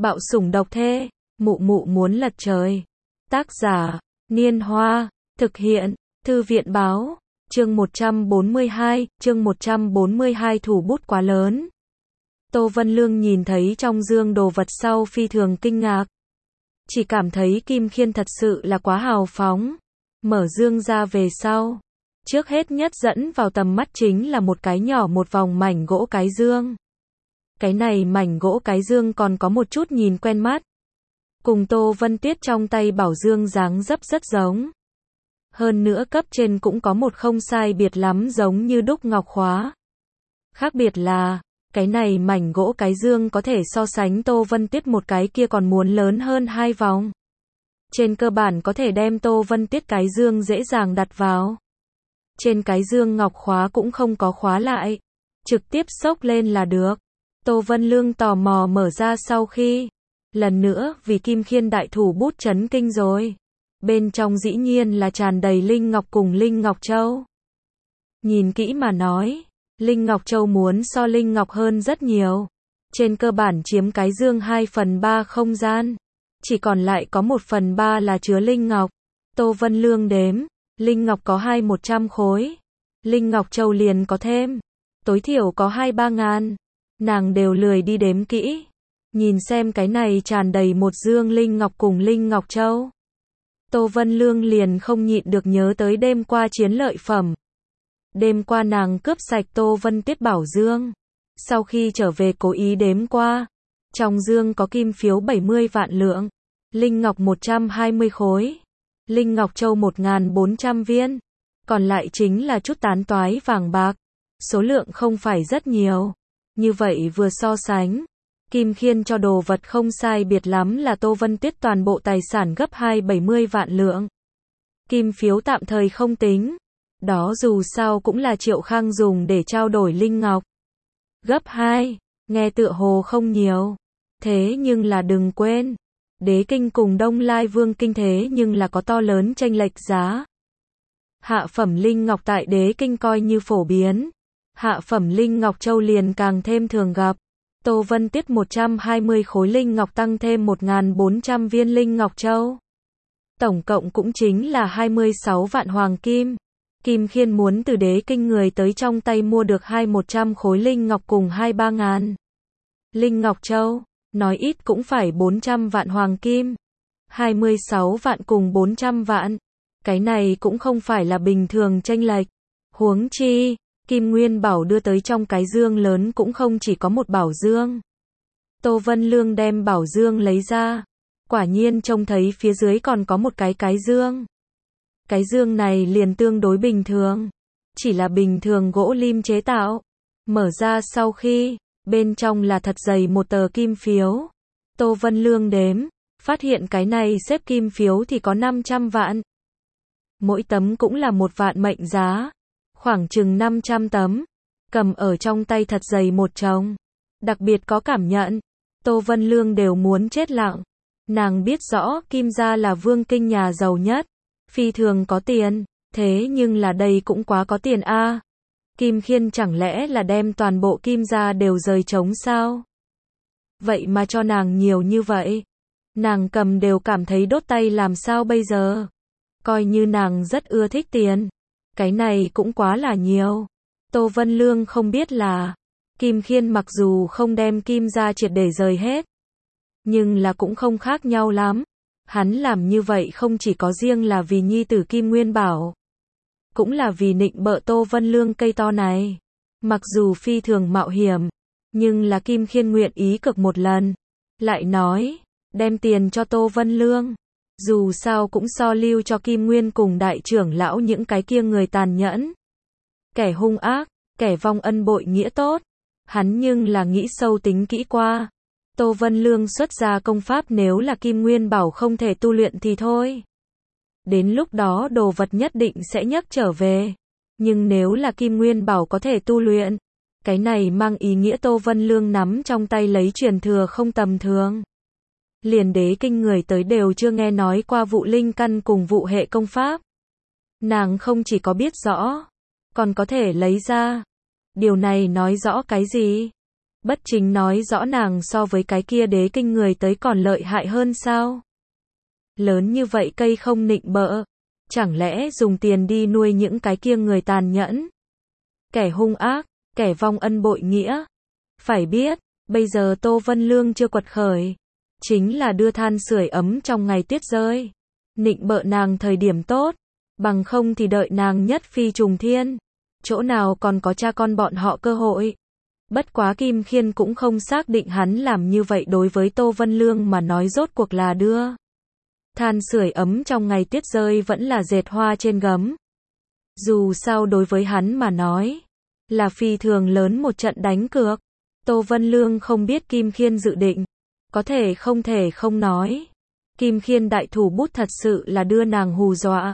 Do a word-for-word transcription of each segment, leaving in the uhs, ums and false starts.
Bạo sủng độc thê, mụ mụ muốn lật trời. Tác giả, Niên Hoa, thực hiện, Thư viện Báo, chương một trăm bốn mươi hai, chương một trăm bốn mươi hai thủ bút quá lớn. Tô Vân Lương nhìn thấy trong dương đồ vật sau phi thường kinh ngạc. Chỉ cảm thấy Kim Khiên thật sự là quá hào phóng. Mở dương ra về sau. Trước hết nhất dẫn vào tầm mắt chính là một cái nhỏ một vòng mảnh gỗ cái dương. Cái này mảnh gỗ cái dương còn có một chút nhìn quen mắt. Cùng Tô Vân Tuyết trong tay bảo dương dáng dấp rất giống. Hơn nữa cấp trên cũng có một không sai biệt lắm giống như đúc ngọc khóa. Khác biệt là, cái này mảnh gỗ cái dương có thể so sánh Tô Vân Tuyết một cái kia còn muốn lớn hơn hai vòng. Trên cơ bản có thể đem Tô Vân Tuyết cái dương dễ dàng đặt vào. Trên cái dương ngọc khóa cũng không có khóa lại. Trực tiếp xốc lên là được. Tô Vân Lương tò mò mở ra sau khi. Lần nữa vì Kim Khiên đại thủ bút chấn kinh rồi. Bên trong dĩ nhiên là tràn đầy Linh Ngọc cùng Linh Ngọc Châu. Nhìn kỹ mà nói, Linh Ngọc Châu muốn so Linh Ngọc hơn rất nhiều. Trên cơ bản chiếm cái dương hai phần ba không gian. Chỉ còn lại có một phần ba là chứa Linh Ngọc. Tô Vân Lương đếm, Linh Ngọc có hai một trăm khối. Linh Ngọc Châu liền có thêm. Tối thiểu có hai ba ngàn. Nàng đều lười đi đếm kỹ. Nhìn xem cái này tràn đầy một dương Linh Ngọc cùng Linh Ngọc Châu. Tô Vân Lương liền không nhịn được nhớ tới đêm qua chiến lợi phẩm. Đêm qua nàng cướp sạch Tô Vân Tuyết bảo dương. Sau khi trở về cố ý đếm qua. Trong dương có kim phiếu bảy mươi vạn lượng. Linh Ngọc một trăm hai mươi khối. Linh Ngọc Châu một nghìn bốn trăm viên. Còn lại chính là chút tán toái vàng bạc. Số lượng không phải rất nhiều. Như vậy vừa so sánh. Kim Khiên cho đồ vật không sai biệt lắm là Tô Vân Tuyết toàn bộ tài sản gấp hai bảy mươi vạn lượng. Kim phiếu tạm thời không tính. Đó dù sao cũng là Triệu Khang dùng để trao đổi Linh Ngọc. Gấp hai, nghe tựa hồ không nhiều. Thế nhưng là đừng quên. Đế Kinh cùng Đông Lai Vương Kinh thế nhưng là có to lớn chênh lệch giá. Hạ phẩm Linh Ngọc tại Đế Kinh coi như phổ biến. Hạ phẩm Linh Ngọc Châu liền càng thêm thường gặp. Tô Vân Tuyết một trăm hai mươi khối Linh Ngọc tăng thêm một nghìn bốn trăm viên Linh Ngọc Châu. Tổng cộng cũng chính là hai mươi sáu vạn hoàng kim. Kim Khiên muốn từ Đế Kinh người tới trong tay mua được hai một trăm khối Linh Ngọc cùng hai ba ngàn. Linh Ngọc Châu, nói ít cũng phải bốn trăm vạn hoàng kim. hai mươi sáu vạn cùng bốn trăm vạn. Cái này cũng không phải là bình thường chênh lệch. Huống chi, Kim Nguyên Bảo đưa tới trong cái dương lớn cũng không chỉ có một bảo dương. Tô Vân Lương đem bảo dương lấy ra. Quả nhiên trông thấy phía dưới còn có một cái cái dương. Cái dương này liền tương đối bình thường. Chỉ là bình thường gỗ lim chế tạo. Mở ra sau khi, bên trong là thật dày một tờ kim phiếu. Tô Vân Lương đếm, phát hiện cái này xếp kim phiếu thì có năm trăm vạn. Mỗi tấm cũng là một vạn mệnh giá. Khoảng chừng năm trăm tấm. Cầm ở trong tay thật dày một chồng. Đặc biệt có cảm nhận. Tô Vân Lương đều muốn chết lặng. Nàng biết rõ Kim gia là Vương Kinh nhà giàu nhất. Phi thường có tiền. Thế nhưng là đây cũng quá có tiền a. À. Kim Khiên chẳng lẽ là đem toàn bộ Kim gia đều rời trống sao? Vậy mà cho nàng nhiều như vậy. Nàng cầm đều cảm thấy đốt tay làm sao bây giờ. Coi như nàng rất ưa thích tiền. Cái này cũng quá là nhiều. Tô Vân Lương không biết là Kim Khiên mặc dù không đem Kim gia triệt để rời hết. Nhưng là cũng không khác nhau lắm. Hắn làm như vậy không chỉ có riêng là vì nhi tử Kim Nguyên Bảo. Cũng là vì nịnh bợ Tô Vân Lương cây to này. Mặc dù phi thường mạo hiểm. Nhưng là Kim Khiên nguyện ý cực một lần. Lại nói, đem tiền cho Tô Vân Lương. Dù sao cũng so lưu cho Kim Nguyên cùng đại trưởng lão những cái kia người tàn nhẫn. Kẻ hung ác, kẻ vong ân bội nghĩa tốt. Hắn nhưng là nghĩ sâu tính kỹ qua. Tô Vân Lương xuất ra công pháp nếu là Kim Nguyên Bảo không thể tu luyện thì thôi. Đến lúc đó đồ vật nhất định sẽ nhấc trở về. Nhưng nếu là Kim Nguyên Bảo có thể tu luyện, cái này mang ý nghĩa Tô Vân Lương nắm trong tay lấy truyền thừa không tầm thường. Liền Đế Kinh người tới đều chưa nghe nói qua vụ linh căn cùng vụ hệ công pháp. Nàng không chỉ có biết rõ, còn có thể lấy ra. Điều này nói rõ cái gì? Bất chính nói rõ nàng so với cái kia đế kinh người tới còn lợi hại hơn sao? Lớn như vậy cây không nịnh bợ, chẳng lẽ dùng tiền đi nuôi những cái kia người tàn nhẫn? Kẻ hung ác, kẻ vong ân bội nghĩa. Phải biết, bây giờ Tô Vân Lương chưa quật khởi, chính là đưa than sưởi ấm trong ngày tuyết rơi. Nịnh bợ nàng thời điểm tốt, bằng không thì đợi nàng nhất phi trùng thiên, chỗ nào còn có cha con bọn họ cơ hội. Bất quá Kim Khiên cũng không xác định hắn làm như vậy đối với Tô Vân Lương mà nói rốt cuộc là đưa than sưởi ấm trong ngày tuyết rơi vẫn là dệt hoa trên gấm. Dù sao đối với hắn mà nói, là phi thường lớn một trận đánh cược. Tô Vân Lương không biết Kim Khiên dự định, có thể không thể không nói. Kim Khiên đại thủ bút thật sự là đưa nàng hù dọa.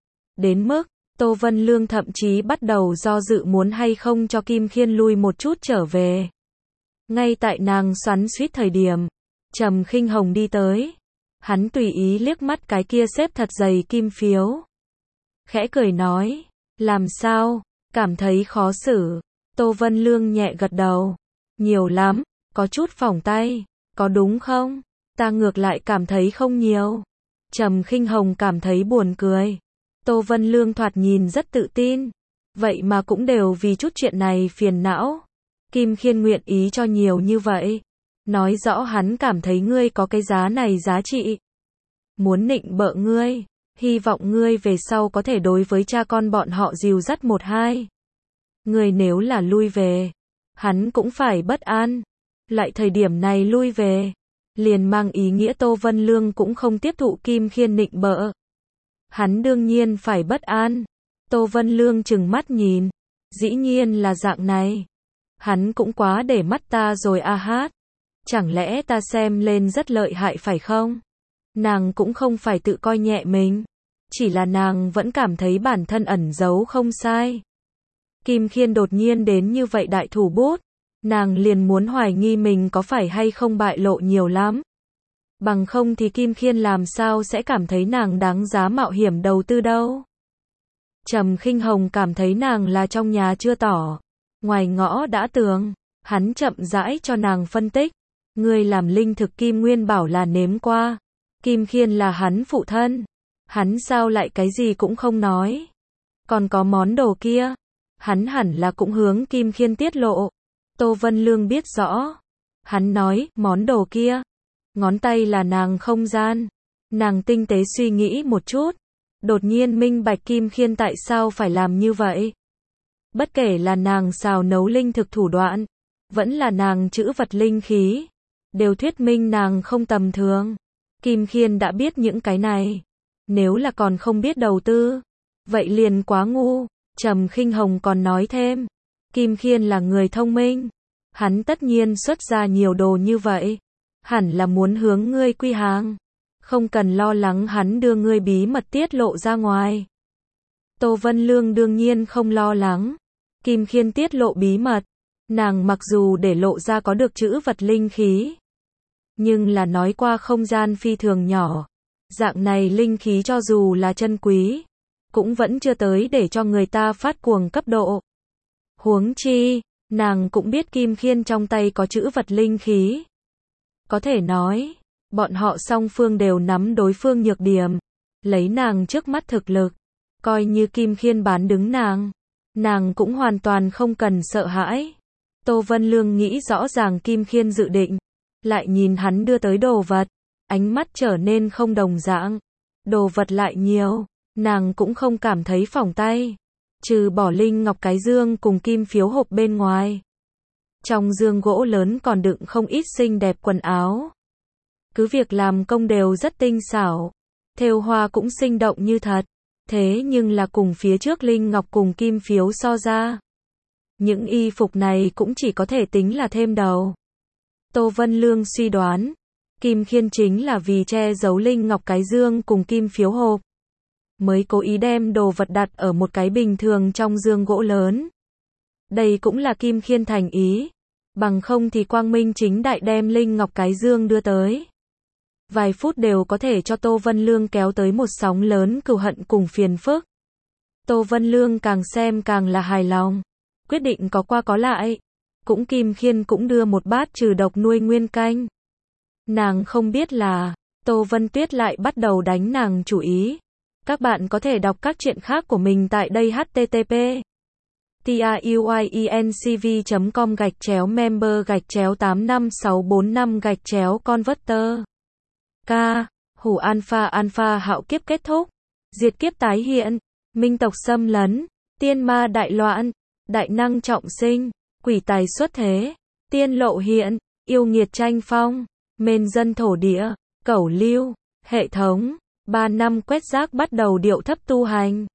Đến mức, Tô Vân Lương thậm chí bắt đầu do dự muốn hay không cho Kim Khiên lui một chút trở về. Ngay tại nàng xoắn xuýt thời điểm, Trầm Khinh Hồng đi tới. Hắn tùy ý liếc mắt cái kia xếp thật dày kim phiếu. Khẽ cười nói, làm sao, cảm thấy khó xử. Tô Vân Lương nhẹ gật đầu. Nhiều lắm, có chút phỏng tay, có đúng không? Ta ngược lại cảm thấy không nhiều. Trầm Khinh Hồng cảm thấy buồn cười. Tô Vân Lương thoạt nhìn rất tự tin. Vậy mà cũng đều vì chút chuyện này phiền não. Kim Khiên nguyện ý cho nhiều như vậy. Nói rõ hắn cảm thấy ngươi có cái giá này giá trị. Muốn nịnh bợ ngươi. Hy vọng ngươi về sau có thể đối với cha con bọn họ dìu dắt một hai. Ngươi nếu là lui về, hắn cũng phải bất an. Lại thời điểm này lui về, liền mang ý nghĩa Tô Vân Lương cũng không tiếp thụ Kim Khiên nịnh bợ. Hắn đương nhiên phải bất an. Tô Vân Lương trừng mắt nhìn. Dĩ nhiên là dạng này. Hắn cũng quá để mắt ta rồi a hát. Chẳng lẽ ta xem lên rất lợi hại phải không? Nàng cũng không phải tự coi nhẹ mình. Chỉ là nàng vẫn cảm thấy bản thân ẩn giấu không sai. Kim Khiên đột nhiên đến như vậy đại thủ bút. Nàng liền muốn hoài nghi mình có phải hay không bại lộ nhiều lắm. Bằng không thì Kim Khiên làm sao sẽ cảm thấy nàng đáng giá mạo hiểm đầu tư đâu. Trầm Khinh Hồng cảm thấy nàng là trong nhà chưa tỏ, ngoài ngõ đã tường. Hắn chậm rãi cho nàng phân tích. Ngươi làm linh thực Kim Nguyên bảo là nếm qua. Kim Khiên là hắn phụ thân. Hắn sao lại cái gì cũng không nói. Còn có món đồ kia. Hắn hẳn là cũng hướng Kim Khiên tiết lộ. Tô Vân Lương biết rõ. Hắn nói, món đồ kia. Ngón tay là nàng không gian. Nàng tinh tế suy nghĩ một chút. Đột nhiên minh bạch Kim Khiên tại sao phải làm như vậy. Bất kể là nàng xào nấu linh thực thủ đoạn, vẫn là nàng trữ vật linh khí, đều thuyết minh nàng không tầm thường. Kim Khiên đã biết những cái này. Nếu là còn không biết đầu tư, vậy liền quá ngu. Trầm Khinh Hồng còn nói thêm. Kim Khiên là người thông minh. Hắn tất nhiên xuất ra nhiều đồ như vậy. Hẳn là muốn hướng ngươi quy hàng. Không cần lo lắng hắn đưa ngươi bí mật tiết lộ ra ngoài. Tô Vân Lương đương nhiên không lo lắng. Kim Khiên tiết lộ bí mật. Nàng mặc dù để lộ ra có được trữ vật linh khí, nhưng là nói qua không gian phi thường nhỏ. Dạng này linh khí cho dù là chân quý, cũng vẫn chưa tới để cho người ta phát cuồng cấp độ. Huống chi, nàng cũng biết Kim Khiên trong tay có trữ vật linh khí. Có thể nói, bọn họ song phương đều nắm đối phương nhược điểm. Lấy nàng trước mắt thực lực, coi như Kim Khiên bán đứng nàng, nàng cũng hoàn toàn không cần sợ hãi. Tô Vân Lương nghĩ rõ ràng Kim Khiên dự định, lại nhìn hắn đưa tới đồ vật, ánh mắt trở nên không đồng dạng. Đồ vật lại nhiều, nàng cũng không cảm thấy phỏng tay, trừ bỏ linh ngọc cái dương cùng kim phiếu hộp bên ngoài. Trong dương gỗ lớn còn đựng không ít xinh đẹp quần áo. Cứ việc làm công đều rất tinh xảo, thêu hoa cũng sinh động như thật, thế nhưng là cùng phía trước linh ngọc cùng kim phiếu so ra, những y phục này cũng chỉ có thể tính là thêm đầu. Tô Vân Lương suy đoán, Kim Khiên chính là vì che giấu linh ngọc cái dương cùng kim phiếu hộp, mới cố ý đem đồ vật đặt ở một cái bình thường trong dương gỗ lớn. Đây cũng là Kim Khiên thành ý, bằng không thì quang minh chính đại đem linh ngọc cái dương đưa tới. Vài phút đều có thể cho Tô Vân Lương kéo tới một sóng lớn cừu hận cùng phiền phức. Tô Vân Lương càng xem càng là hài lòng, quyết định có qua có lại. cũng Kim Khiên cũng đưa một bát trừ độc nuôi nguyên canh. Nàng không biết là, Tô Vân Tuyết lại bắt đầu đánh nàng chủ ý. Các bạn có thể đọc các truyện khác của mình tại đây h t t p truyencv chấm com gạch chéo member gạch chéo tám năm sáu bốn năm gạch chéo converter. K. Hủ alpha alpha hạo kiếp kết thúc. Diệt kiếp tái hiện. Minh tộc xâm lấn. Tiên ma đại loạn. Đại năng trọng sinh. Quỷ tài xuất thế. Tiên lộ hiện. Yêu nghiệt tranh phong. Mền dân thổ địa. Cẩu lưu. Hệ thống. Ba năm quét rác bắt đầu điệu thấp tu hành.